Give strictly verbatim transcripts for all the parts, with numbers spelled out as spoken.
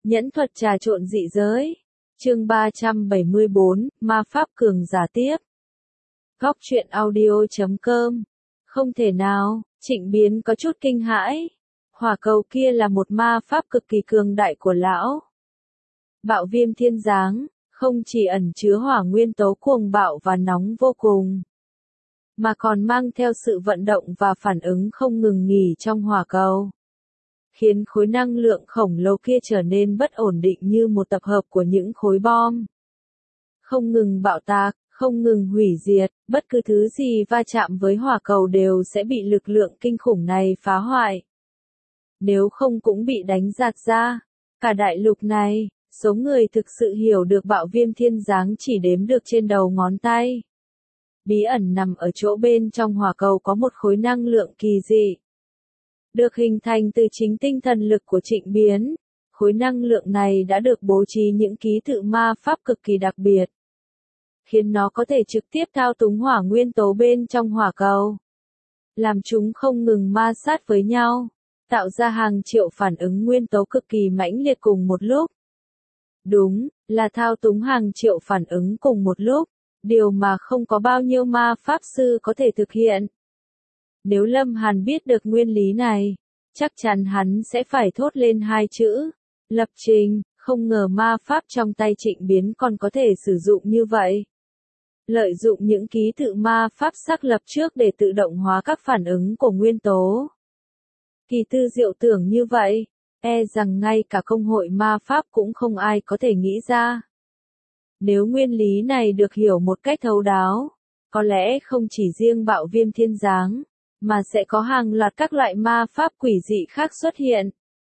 Nhẫn thuật trà trộn dị giới. Chương ba trăm bảy mươi bốn, Ma Pháp Cường Giả tiếp. Góc truyện audio chấm com. Không thể nào, Trịnh Biến có chút kinh hãi. Hỏa cầu kia là một ma pháp cực kỳ cường đại của lão. Bạo viêm thiên giáng, không chỉ ẩn chứa hỏa nguyên tố cuồng bạo và nóng vô cùng, mà còn mang theo sự vận động và phản ứng không ngừng nghỉ trong hỏa cầu, khiến khối năng lượng khổng lồ kia trở nên bất ổn định như một tập hợp của những khối bom. Không ngừng bạo tạc, không ngừng hủy diệt, bất cứ thứ gì va chạm với hỏa cầu đều sẽ bị lực lượng kinh khủng này phá hoại. Nếu không cũng bị đánh giạt ra. Cả đại lục này, số người thực sự hiểu được bạo viêm thiên giáng chỉ đếm được trên đầu ngón tay. Bí ẩn nằm ở chỗ bên trong hỏa cầu có một khối năng lượng kỳ dị, được hình thành từ chính tinh thần lực của Trịnh Biến. Khối năng lượng này đã được bố trí những ký tự ma pháp cực kỳ đặc biệt, khiến nó có thể trực tiếp thao túng hỏa nguyên tố bên trong hỏa cầu, làm chúng không ngừng ma sát với nhau, tạo ra hàng triệu phản ứng nguyên tố cực kỳ mãnh liệt cùng một lúc. Đúng, là thao túng hàng triệu phản ứng cùng một lúc, điều mà không có bao nhiêu ma pháp sư có thể thực hiện. Nếu Lâm Hàn biết được nguyên lý này, chắc chắn hắn sẽ phải thốt lên hai chữ, lập trình. Không ngờ ma pháp trong tay Trịnh Biến còn có thể sử dụng như vậy. Lợi dụng những ký tự ma pháp xác lập trước để tự động hóa các phản ứng của nguyên tố. Kỳ tư diệu tưởng như vậy, e rằng ngay cả công hội ma pháp cũng không ai có thể nghĩ ra. Nếu nguyên lý này được hiểu một cách thấu đáo, có lẽ không chỉ riêng bạo viêm thiên giáng, mà sẽ có hàng loạt các loại ma pháp quỷ dị khác xuất hiện.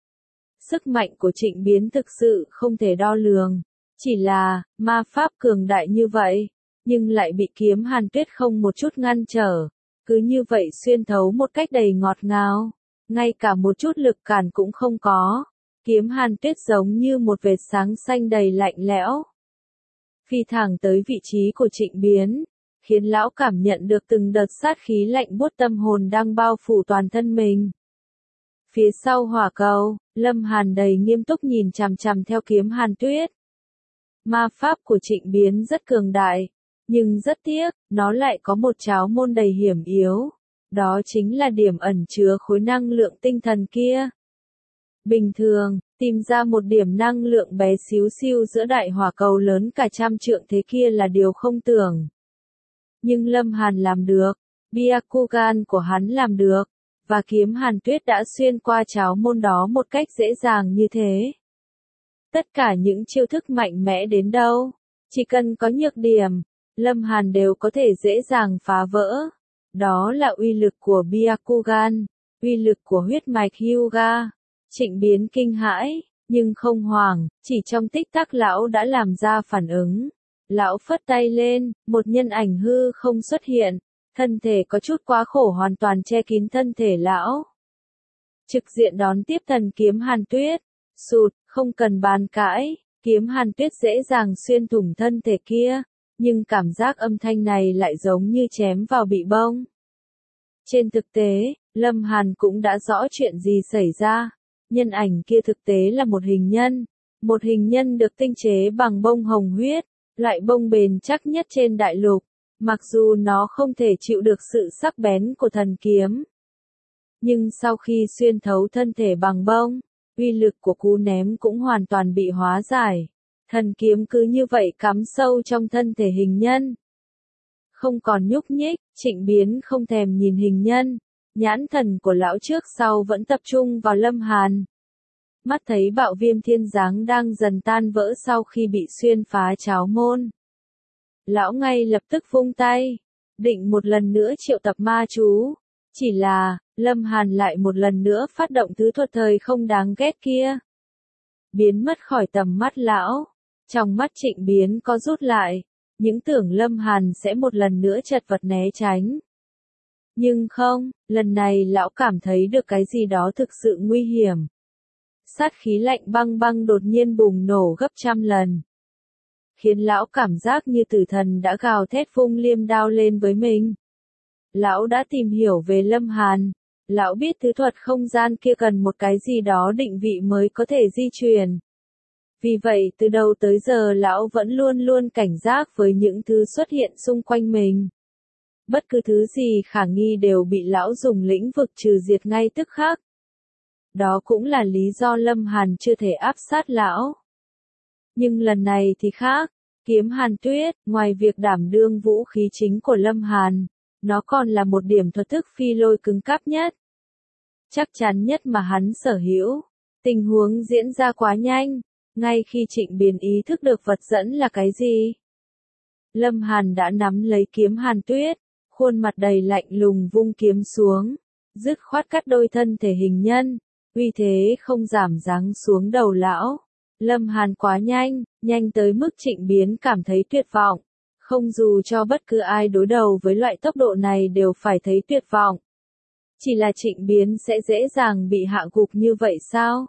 Sức mạnh của Trịnh Biến thực sự không thể đo lường, chỉ là ma pháp cường đại như vậy, nhưng lại bị kiếm Hàn Tuyết không một chút ngăn trở, cứ như vậy xuyên thấu một cách đầy ngọt ngào, ngay cả một chút lực cản cũng không có. Kiếm Hàn Tuyết giống như một vệt sáng xanh đầy lạnh lẽo, phi thẳng tới vị trí của Trịnh Biến, khiến lão cảm nhận được từng đợt sát khí lạnh buốt tâm hồn đang bao phủ toàn thân mình. Phía sau hỏa cầu, Lâm Hàn đầy nghiêm túc nhìn chằm chằm theo kiếm Hàn Tuyết. Ma pháp của Trịnh Biến rất cường đại, nhưng rất tiếc, nó lại có một tráo môn đầy hiểm yếu. Đó chính là điểm ẩn chứa khối năng lượng tinh thần kia. Bình thường, tìm ra một điểm năng lượng bé xíu xiu giữa đại hỏa cầu lớn cả trăm trượng thế kia là điều không tưởng. Nhưng Lâm Hàn làm được, Byakugan của hắn làm được, và kiếm Hàn Tuyết đã xuyên qua tráo môn đó một cách dễ dàng như thế. Tất cả những chiêu thức mạnh mẽ đến đâu, chỉ cần có nhược điểm, Lâm Hàn đều có thể dễ dàng phá vỡ. Đó là uy lực của Byakugan, uy lực của huyết mạch Hyuga. Trịnh Biến kinh hãi, nhưng không hoảng, chỉ trong tích tắc lão đã làm ra phản ứng. Lão phất tay lên, một nhân ảnh hư không xuất hiện, thân thể có chút quá khổ hoàn toàn che kín thân thể lão. Trực diện đón tiếp thần kiếm Hàn Tuyết, sụt, không cần bàn cãi, kiếm Hàn Tuyết dễ dàng xuyên thủng thân thể kia, nhưng cảm giác âm thanh này lại giống như chém vào bị bông. Trên thực tế, Lâm Hàn cũng đã rõ chuyện gì xảy ra. Nhân ảnh kia thực tế là một hình nhân, một hình nhân được tinh chế bằng bông hồng huyết, loại bông bền chắc nhất trên đại lục, mặc dù nó không thể chịu được sự sắc bén của thần kiếm. Nhưng sau khi xuyên thấu thân thể bằng bông, uy lực của cú ném cũng hoàn toàn bị hóa giải. Thần kiếm cứ như vậy cắm sâu trong thân thể hình nhân, không còn nhúc nhích. Trịnh Biến không thèm nhìn hình nhân, nhãn thần của lão trước sau vẫn tập trung vào Lâm Hàn. Mắt thấy bạo viêm thiên giáng đang dần tan vỡ sau khi bị xuyên phá tráo môn, lão ngay lập tức vung tay, định một lần nữa triệu tập ma chú. Chỉ là, Lâm Hàn lại một lần nữa phát động thứ thuật thời không đáng ghét kia, biến mất khỏi tầm mắt lão. Trong mắt Trịnh Biến có rút lại, những tưởng Lâm Hàn sẽ một lần nữa chật vật né tránh. Nhưng không, lần này lão cảm thấy được cái gì đó thực sự nguy hiểm. Sát khí lạnh băng băng đột nhiên bùng nổ gấp trăm lần, khiến lão cảm giác như tử thần đã gào thét vung liêm đao lên với mình. Lão đã tìm hiểu về Lâm Hàn, lão biết thứ thuật không gian kia cần một cái gì đó định vị mới có thể di chuyển. Vì vậy từ đầu tới giờ lão vẫn luôn luôn cảnh giác với những thứ xuất hiện xung quanh mình. Bất cứ thứ gì khả nghi đều bị lão dùng lĩnh vực trừ diệt ngay tức khắc. Đó cũng là lý do Lâm Hàn chưa thể áp sát lão. Nhưng lần này thì khác, kiếm Hàn Tuyết, ngoài việc đảm đương vũ khí chính của Lâm Hàn, nó còn là một điểm thuật thức phi lôi cứng cáp nhất, chắc chắn nhất mà hắn sở hữu. Tình huống diễn ra quá nhanh, ngay khi Trịnh Biến ý thức được vật dẫn là cái gì, Lâm Hàn đã nắm lấy kiếm Hàn Tuyết, khuôn mặt đầy lạnh lùng vung kiếm xuống, dứt khoát cắt đôi thân thể hình nhân, uy thế không giảm giáng xuống đầu lão. Lâm Hàn quá nhanh, nhanh tới mức Trịnh Biến cảm thấy tuyệt vọng. Không dù cho bất cứ ai đối đầu với loại tốc độ này đều phải thấy tuyệt vọng. Chỉ là Trịnh Biến sẽ dễ dàng bị hạ gục như vậy sao?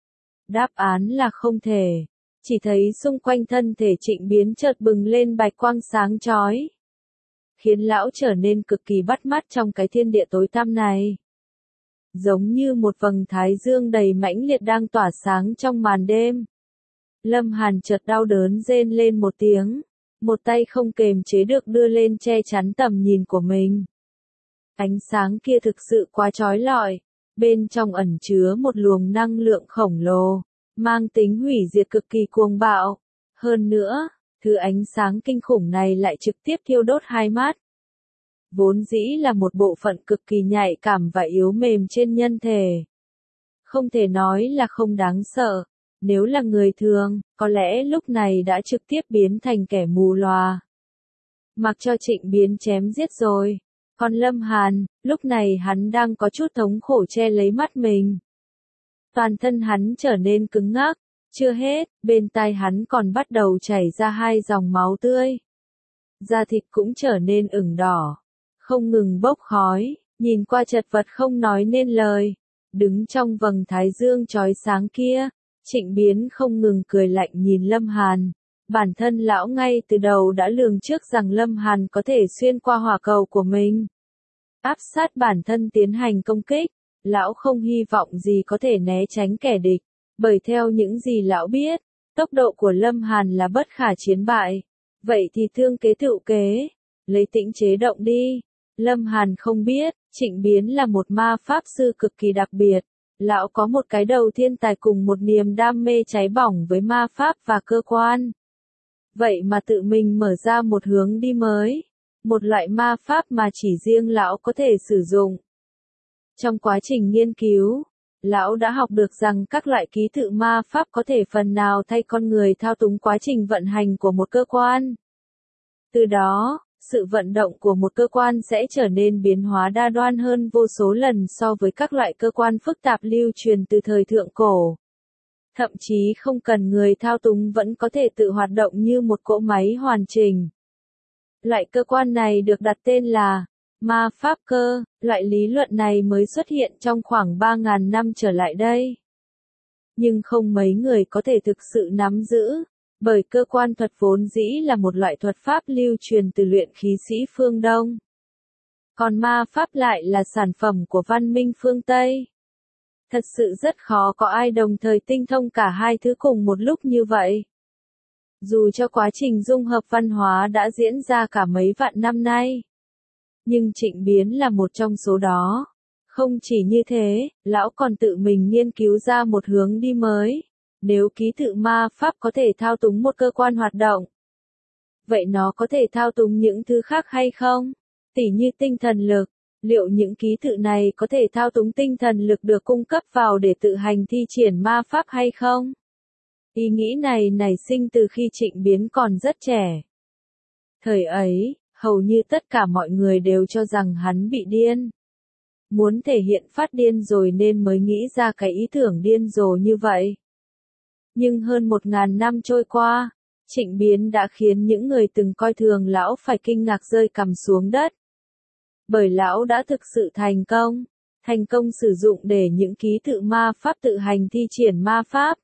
Đáp án là không thể. Chỉ thấy xung quanh thân thể Trịnh Biến chợt bừng lên bạch quang sáng chói, khiến lão trở nên cực kỳ bắt mắt trong cái thiên địa tối tăm này. Giống như một vầng thái dương đầy mãnh liệt đang tỏa sáng trong màn đêm. Lâm Hàn chợt đau đớn rên lên một tiếng, một tay không kềm chế được đưa lên che chắn tầm nhìn của mình. Ánh sáng kia thực sự quá chói lọi, bên trong ẩn chứa một luồng năng lượng khổng lồ, mang tính hủy diệt cực kỳ cuồng bạo. Hơn nữa, thứ ánh sáng kinh khủng này lại trực tiếp thiêu đốt hai mắt. Vốn dĩ là một bộ phận cực kỳ nhạy cảm và yếu mềm trên nhân thể. Không thể nói là không đáng sợ, nếu là người thường, có lẽ lúc này đã trực tiếp biến thành kẻ mù lòa. Mặc cho Trịnh Biến chém giết rồi. Còn Lâm Hàn, lúc này hắn đang có chút thống khổ che lấy mắt mình. Toàn thân hắn trở nên cứng ngắc, chưa hết, bên tai hắn còn bắt đầu chảy ra hai dòng máu tươi. Da thịt cũng trở nên ửng đỏ, không ngừng bốc khói, nhìn qua chật vật không nói nên lời. Đứng trong vầng thái dương chói sáng kia, Trịnh Biến không ngừng cười lạnh nhìn Lâm Hàn. Bản thân lão ngay từ đầu đã lường trước rằng Lâm Hàn có thể xuyên qua hỏa cầu của mình, áp sát bản thân tiến hành công kích. Lão không hy vọng gì có thể né tránh kẻ địch, bởi theo những gì lão biết, tốc độ của Lâm Hàn là bất khả chiến bại. Vậy thì thương kế tựu kế, lấy tĩnh chế động đi. Lâm Hàn không biết, Trịnh Biến là một ma pháp sư cực kỳ đặc biệt. Lão có một cái đầu thiên tài cùng một niềm đam mê cháy bỏng với ma pháp và cơ quan. Vậy mà tự mình mở ra một hướng đi mới, một loại ma pháp mà chỉ riêng lão có thể sử dụng. Trong quá trình nghiên cứu, lão đã học được rằng các loại ký tự ma pháp có thể phần nào thay con người thao túng quá trình vận hành của một cơ quan. Từ đó, sự vận động của một cơ quan sẽ trở nên biến hóa đa đoan hơn vô số lần so với các loại cơ quan phức tạp lưu truyền từ thời thượng cổ. Thậm chí không cần người thao túng vẫn có thể tự hoạt động như một cỗ máy hoàn chỉnh. Loại cơ quan này được đặt tên là ma pháp cơ. Loại lý luận này mới xuất hiện trong khoảng ba nghìn năm trở lại đây. Nhưng không mấy người có thể thực sự nắm giữ, bởi cơ quan thuật vốn dĩ là một loại thuật pháp lưu truyền từ luyện khí sĩ phương Đông. Còn ma pháp lại là sản phẩm của văn minh phương Tây. Thật sự rất khó có ai đồng thời tinh thông cả hai thứ cùng một lúc như vậy. Dù cho quá trình dung hợp văn hóa đã diễn ra cả mấy vạn năm nay, nhưng Trịnh Biến là một trong số đó. Không chỉ như thế, lão còn tự mình nghiên cứu ra một hướng đi mới. Nếu ký tự ma pháp có thể thao túng một cơ quan hoạt động, vậy nó có thể thao túng những thứ khác hay không? Tỉ như tinh thần lực, liệu những ký tự này có thể thao túng tinh thần lực được cung cấp vào để tự hành thi triển ma pháp hay không? Ý nghĩ này nảy sinh từ khi Trịnh Biến còn rất trẻ. Thời ấy, hầu như tất cả mọi người đều cho rằng hắn bị điên. Muốn thể hiện phát điên rồi nên mới nghĩ ra cái ý tưởng điên rồ như vậy. Nhưng hơn một ngàn năm trôi qua, Trịnh Biến đã khiến những người từng coi thường lão phải kinh ngạc rơi cằm xuống đất. Bởi lão đã thực sự thành công, thành công sử dụng để những ký tự ma pháp tự hành thi triển ma pháp.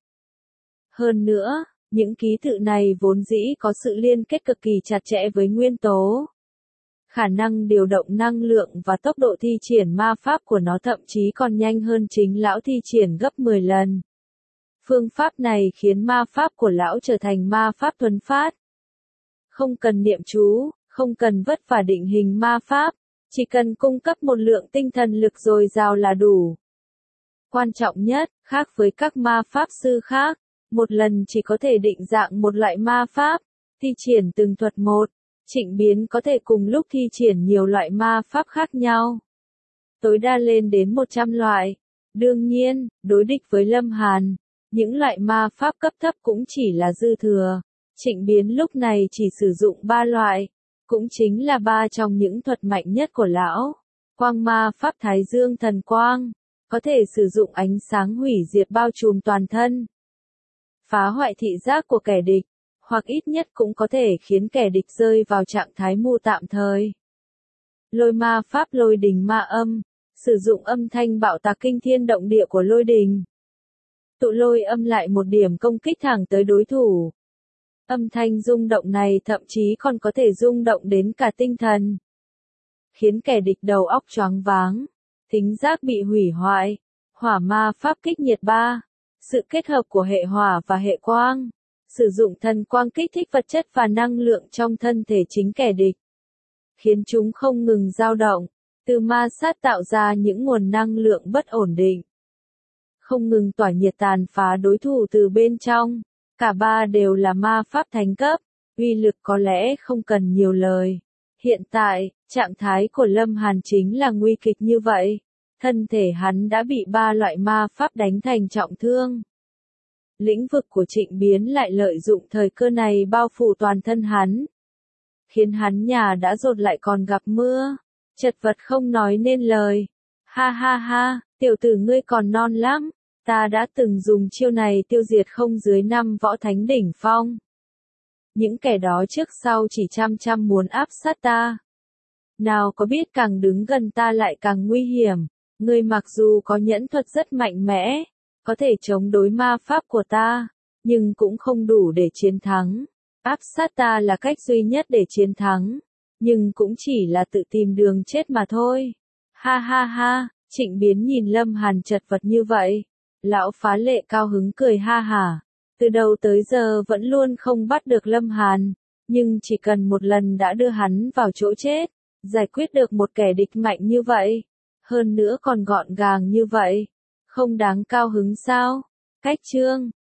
Hơn nữa, những ký tự này vốn dĩ có sự liên kết cực kỳ chặt chẽ với nguyên tố. Khả năng điều động năng lượng và tốc độ thi triển ma pháp của nó thậm chí còn nhanh hơn chính lão thi triển gấp mười lần. Phương pháp này khiến ma pháp của lão trở thành ma pháp thuần phát. Không cần niệm chú, không cần vất vả định hình ma pháp, chỉ cần cung cấp một lượng tinh thần lực dồi dào là đủ. Quan trọng nhất, khác với các ma pháp sư khác, một lần chỉ có thể định dạng một loại ma pháp, thi triển từng thuật một. Trịnh Biến có thể cùng lúc thi triển nhiều loại ma pháp khác nhau, tối đa lên đến một trăm loại. Đương nhiên, đối địch với Lâm Hàn, những loại ma pháp cấp thấp cũng chỉ là dư thừa. Trịnh Biến lúc này chỉ sử dụng ba loại, cũng chính là ba trong những thuật mạnh nhất của lão. Quang ma pháp Thái Dương thần quang, có thể sử dụng ánh sáng hủy diệt bao trùm toàn thân, phá hoại thị giác của kẻ địch, hoặc ít nhất cũng có thể khiến kẻ địch rơi vào trạng thái mù tạm thời. Lôi ma pháp lôi đình ma âm, sử dụng âm thanh bạo tạc kinh thiên động địa của lôi đình, tụ lôi âm lại một điểm công kích thẳng tới đối thủ. Âm thanh rung động này thậm chí còn có thể rung động đến cả tinh thần, khiến kẻ địch đầu óc choáng váng, thính giác bị hủy hoại. Hỏa ma pháp kích nhiệt ba, sự kết hợp của hệ hỏa và hệ quang, sử dụng thần quang kích thích vật chất và năng lượng trong thân thể chính kẻ địch, khiến chúng không ngừng dao động, từ ma sát tạo ra những nguồn năng lượng bất ổn định, không ngừng tỏa nhiệt tàn phá đối thủ từ bên trong. Cả ba đều là ma pháp thánh cấp, uy lực có lẽ không cần nhiều lời. Hiện tại, trạng thái của Lâm Hàn chính là nguy kịch như vậy. Thân thể hắn đã bị ba loại ma pháp đánh thành trọng thương. Lĩnh vực của Trịnh Biến lại lợi dụng thời cơ này bao phủ toàn thân hắn, khiến hắn nhà đã rột lại còn gặp mưa, chật vật không nói nên lời. Ha ha ha, tiểu tử ngươi còn non lắm. Ta đã từng dùng chiêu này tiêu diệt không dưới năm võ thánh đỉnh phong. Những kẻ đó trước sau chỉ chăm chăm muốn áp sát ta. Nào có biết càng đứng gần ta lại càng nguy hiểm. Ngươi mặc dù có nhẫn thuật rất mạnh mẽ, có thể chống đối ma pháp của ta, nhưng cũng không đủ để chiến thắng. Áp sát ta là cách duy nhất để chiến thắng, nhưng cũng chỉ là tự tìm đường chết mà thôi. Ha ha ha, Trịnh Biến nhìn Lâm Hàn chật vật như vậy. Lão phá lệ cao hứng cười ha hả. Từ đầu tới giờ vẫn luôn không bắt được Lâm Hàn, nhưng chỉ cần một lần đã đưa hắn vào chỗ chết, giải quyết được một kẻ địch mạnh như vậy, hơn nữa còn gọn gàng như vậy, không đáng cao hứng sao? Cách chương